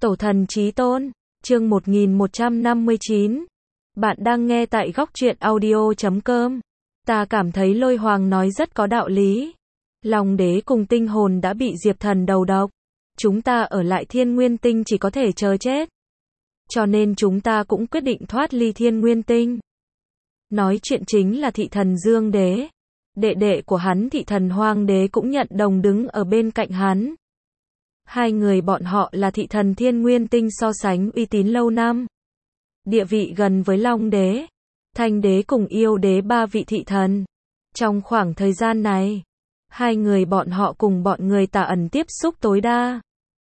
Tổ thần chí tôn, chương 1159. Bạn đang nghe tại góc truyện audio.com. Ta cảm thấy Lôi Hoàng nói rất có đạo lý. Long đế cùng tinh hồn đã bị Diệp Thần đầu độc. Chúng ta ở lại Thiên Nguyên Tinh chỉ có thể chờ chết. Cho nên chúng ta cũng quyết định thoát ly Thiên Nguyên Tinh. Nói chuyện chính là thị thần Dương Đế. Đệ đệ của hắn thị thần Hoang Đế cũng nhận đồng đứng ở bên cạnh hắn. Hai người bọn họ là thị thần Thiên Nguyên Tinh so sánh uy tín lâu năm. Địa vị gần với Long Đế, Thanh Đế cùng Yêu Đế ba vị thị thần. Trong khoảng thời gian này, hai người bọn họ cùng bọn người Tà Ẩn tiếp xúc tối đa.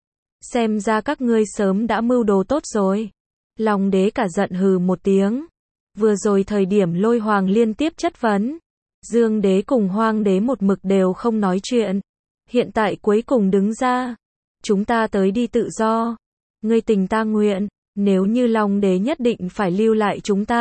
Xem ra các ngươi sớm đã mưu đồ tốt rồi. Long Đế cả giận hừ một tiếng. Vừa rồi thời điểm Lôi Hoàng liên tiếp chất vấn, Dương Đế cùng Hoang Đế một mực đều không nói chuyện. Hiện tại cuối cùng đứng ra. Chúng ta tới đi tự do. Ngươi tình ta nguyện. Nếu như Long Đế nhất định phải lưu lại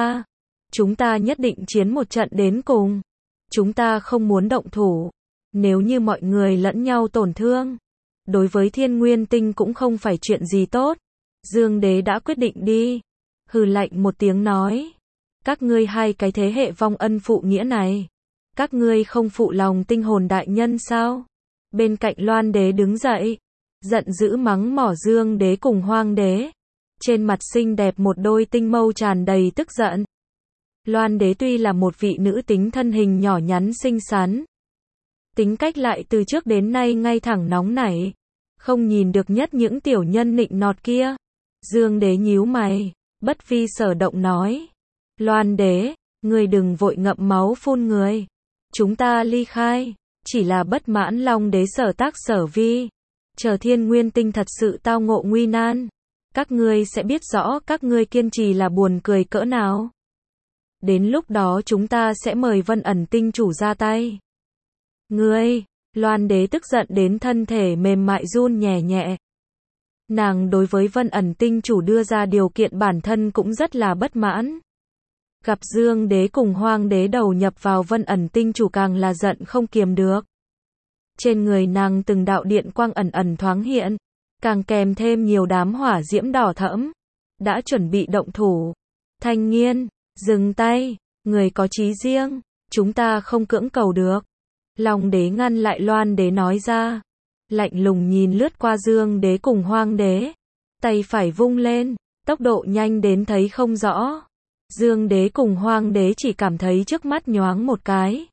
chúng ta nhất định chiến một trận đến cùng. Chúng ta không muốn động thủ. Nếu như mọi người lẫn nhau tổn thương, đối với Thiên Nguyên Tinh cũng không phải chuyện gì tốt. Dương Đế đã quyết định đi. Hừ lạnh một tiếng nói. Các ngươi hai cái thế hệ vong ân phụ nghĩa này. Các ngươi không phụ lòng tinh hồn đại nhân sao? Bên cạnh Loan Đế đứng dậy. Giận dữ mắng mỏ Dương Đế cùng Hoang Đế. Trên mặt xinh đẹp một đôi tinh mâu tràn đầy tức giận. Loan Đế tuy là một vị nữ tính thân hình nhỏ nhắn xinh xắn, tính cách lại từ trước đến nay ngay thẳng nóng nảy, không nhìn được nhất những tiểu nhân nịnh nọt kia. Dương Đế nhíu mày, bất vi sở động nói. Loan Đế, ngươi đừng vội ngậm máu phun người. Chúng ta ly khai, chỉ là bất mãn Long Đế sở tác sở vi. Chờ Thiên Nguyên Tinh thật sự tao ngộ nguy nan, các ngươi sẽ biết rõ các ngươi kiên trì là buồn cười cỡ nào. Đến lúc đó chúng ta sẽ mời Vân Ẩn Tinh chủ ra tay. Ngươi, Loan Đế tức giận đến thân thể mềm mại run nhẹ nhẹ. Nàng đối với Vân Ẩn Tinh chủ đưa ra điều kiện bản thân cũng rất là bất mãn. Gặp Dương Đế cùng Hoang Đế đầu nhập vào Vân Ẩn Tinh chủ càng là giận không kiềm được. Trên người nàng từng đạo điện quang ẩn ẩn thoáng hiện, càng kèm thêm nhiều đám hỏa diễm đỏ thẫm. Đã chuẩn bị động thủ. Thanh Nghiên, dừng tay, người có chí riêng, chúng ta không cưỡng cầu được. Long Đế ngăn lại Loan Đế nói ra. Lạnh lùng nhìn lướt qua Dương Đế cùng Hoang Đế. Tay phải vung lên, tốc độ nhanh đến thấy không rõ. Dương Đế cùng Hoang Đế chỉ cảm thấy trước mắt nhoáng một cái.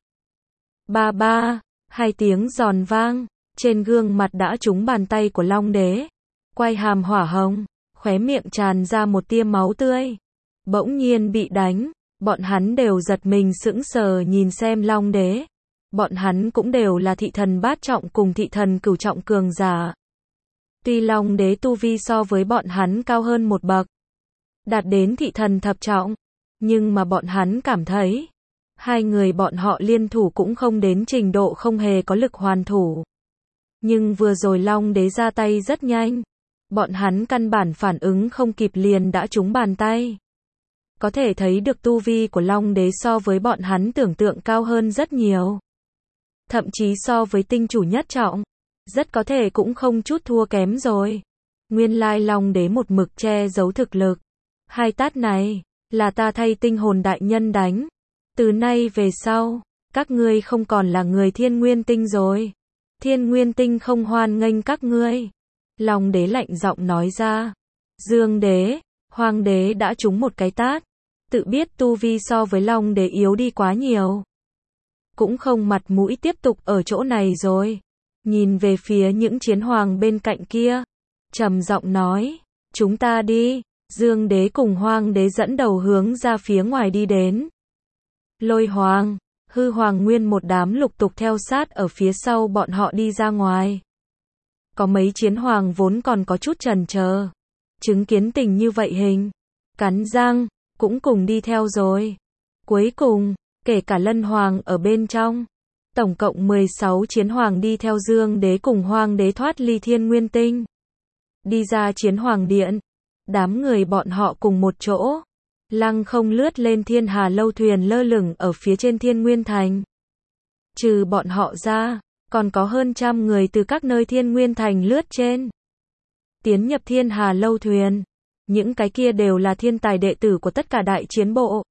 Ba ba, hai tiếng giòn vang, trên gương mặt đã trúng bàn tay của Long Đế. Quai hàm hỏa hồng, khóe miệng tràn ra một tia máu tươi. Bỗng nhiên bị đánh, bọn hắn đều giật mình sững sờ nhìn xem Long Đế. Bọn hắn cũng đều là thị thần bát trọng cùng thị thần cửu trọng cường giả. Tuy Long Đế tu vi so với bọn hắn cao hơn một bậc, đạt đến thị thần thập trọng, nhưng mà bọn hắn cảm thấy, hai người bọn họ liên thủ cũng không đến trình độ không hề có lực hoàn thủ. Nhưng vừa rồi Long Đế ra tay rất nhanh, bọn hắn căn bản phản ứng không kịp liền đã trúng bàn tay. Có thể thấy được tu vi của Long Đế so với bọn hắn tưởng tượng cao hơn rất nhiều. Thậm chí so với tinh chủ nhất trọng, rất có thể cũng không chút thua kém rồi. Nguyên lai Long Đế một mực che giấu thực lực. Hai tát này, là ta thay tinh hồn đại nhân đánh. Từ nay về sau, các ngươi không còn là người Thiên Nguyên Tinh rồi. Thiên Nguyên Tinh không hoan nghênh các ngươi. Long Đế lạnh giọng nói ra. Dương Đế, Hoang Đế đã trúng một cái tát. Tự biết tu vi so với Long Đế yếu đi quá nhiều. Cũng không mặt mũi tiếp tục ở chỗ này rồi. Nhìn về phía những chiến hoàng bên cạnh kia. Trầm giọng nói. Chúng ta đi. Dương Đế cùng Hoang Đế dẫn đầu hướng ra phía ngoài đi đến. Lôi Hoàng, Hư Hoàng nguyên một đám lục tục theo sát ở phía sau bọn họ đi ra ngoài. Có mấy chiến hoàng vốn còn có chút chần chờ, chứng kiến tình như vậy hình, cắn răng, cũng cùng đi theo rồi. Cuối cùng, kể cả Lân Hoàng ở bên trong, tổng cộng 16 chiến hoàng đi theo Dương Đế cùng Hoang Đế thoát ly Thiên Nguyên Tinh. Đi ra chiến hoàng điện, đám người bọn họ cùng một chỗ. Lăng không lướt lên Thiên Hà lâu thuyền lơ lửng ở phía trên Thiên Nguyên Thành. Trừ bọn họ ra, còn có hơn trăm người từ các nơi Thiên Nguyên Thành lướt trên. tiến nhập Thiên Hà Lâu thuyền. Những cái kia đều là thiên tài đệ tử của tất cả đại chiến bộ.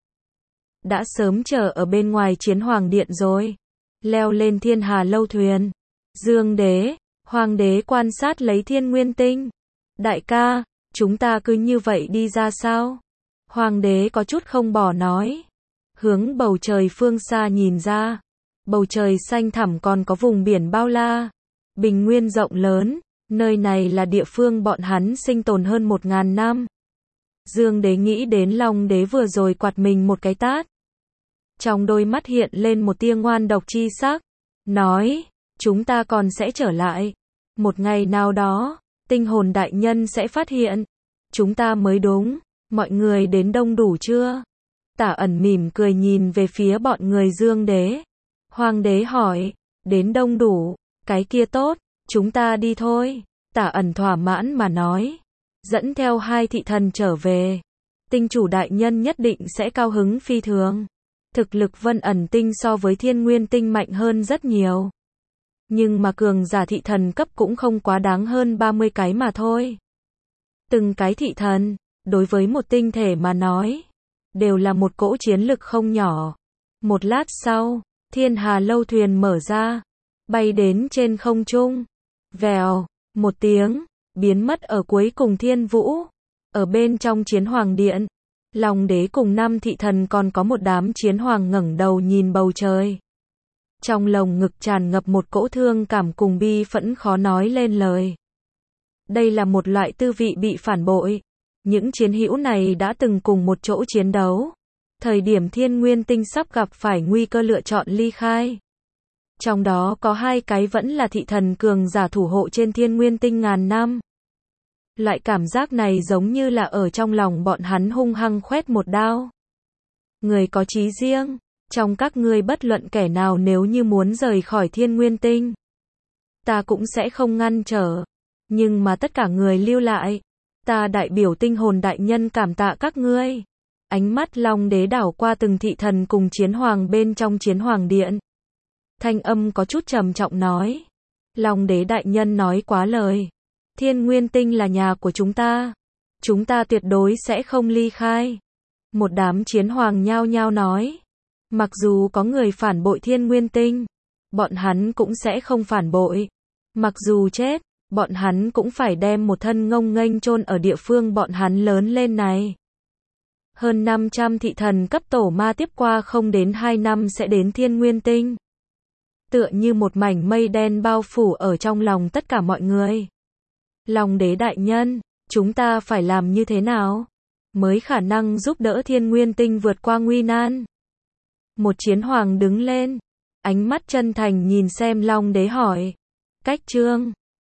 Đã sớm chờ ở bên ngoài Chiến Hoàng Điện rồi. Leo lên Thiên Hà Lâu thuyền. Dương đế, Hoàng đế quan sát lấy Thiên Nguyên Tinh. Đại ca, chúng ta cứ như vậy đi ra sao? Hoàng đế có chút không bỏ nói. Hướng bầu trời phương xa nhìn ra. Bầu trời xanh thẳm còn có vùng biển bao la. Bình nguyên rộng lớn. Nơi này là địa phương bọn hắn sinh tồn hơn 1000 năm. Dương đế nghĩ đến Long đế vừa rồi quạt mình một cái tát. Trong đôi mắt hiện lên một tia ngoan độc chi sắc. Nói, chúng ta còn sẽ trở lại. Một ngày nào đó, tinh hồn đại nhân sẽ phát hiện. Chúng ta mới đúng. Mọi người đến đông đủ chưa? Tả Ẩn mỉm cười nhìn về phía bọn người Dương đế. Hoàng đế hỏi, đến đông đủ, cái kia tốt, chúng ta đi thôi. Tả Ẩn thỏa mãn mà nói. Dẫn theo 2 thị thần trở về. Tinh chủ đại nhân nhất định sẽ cao hứng phi thường. Thực lực Vân Ẩn Tinh so với Thiên Nguyên Tinh mạnh hơn rất nhiều. Nhưng mà cường giả thị thần cấp cũng không quá đáng hơn 30 cái mà thôi. Từng cái thị thần, đối với một tinh thể mà nói, đều là một cỗ chiến lực không nhỏ. Một lát sau, Thiên Hà Lâu thuyền mở ra, bay đến trên không trung. Vèo, một tiếng, biến mất ở cuối cùng thiên vũ. Ở bên trong Chiến Hoàng Điện, Long đế cùng 5 thị thần còn có một đám chiến hoàng ngẩng đầu nhìn bầu trời. Trong lồng ngực tràn ngập một cỗ thương cảm cùng bi phẫn khó nói lên lời. Đây là một loại tư vị bị phản bội. Những chiến hữu này đã từng cùng một chỗ chiến đấu. Thời điểm Thiên Nguyên Tinh sắp gặp phải nguy cơ lựa chọn ly khai. Trong đó có 2 cái vẫn là thị thần cường giả thủ hộ trên Thiên Nguyên Tinh ngàn năm. Loại cảm giác này giống như là ở trong lòng bọn hắn hung hăng khoét một đao. Người có chí riêng, trong các ngươi bất luận kẻ nào nếu như muốn rời khỏi Thiên Nguyên Tinh, ta cũng sẽ không ngăn trở. Nhưng mà tất cả người lưu lại, ta đại biểu tinh hồn đại nhân cảm tạ các ngươi. Ánh mắt Long đế đảo qua từng thị thần cùng chiến hoàng bên trong Chiến Hoàng Điện. Thanh âm có chút trầm trọng nói. Long đế đại nhân nói quá lời. Thiên Nguyên Tinh là nhà của chúng ta. Chúng ta tuyệt đối sẽ không ly khai. Một đám chiến hoàng nhao nhao nói. Mặc dù có người phản bội Thiên Nguyên Tinh, bọn hắn cũng sẽ không phản bội. Mặc dù chết, bọn hắn cũng phải đem một thân ngông nghênh chôn ở địa phương bọn hắn lớn lên này. Hơn 500 thị thần cấp tổ ma tiếp qua không đến 2 năm sẽ đến Thiên Nguyên Tinh. Tựa như một mảnh mây đen bao phủ ở trong lòng tất cả mọi người. Long đế đại nhân, chúng ta phải làm như thế nào mới khả năng giúp đỡ Thiên Nguyên Tinh vượt qua nguy nan? Một chiến hoàng đứng lên, ánh mắt chân thành nhìn xem Long đế hỏi. Cách chương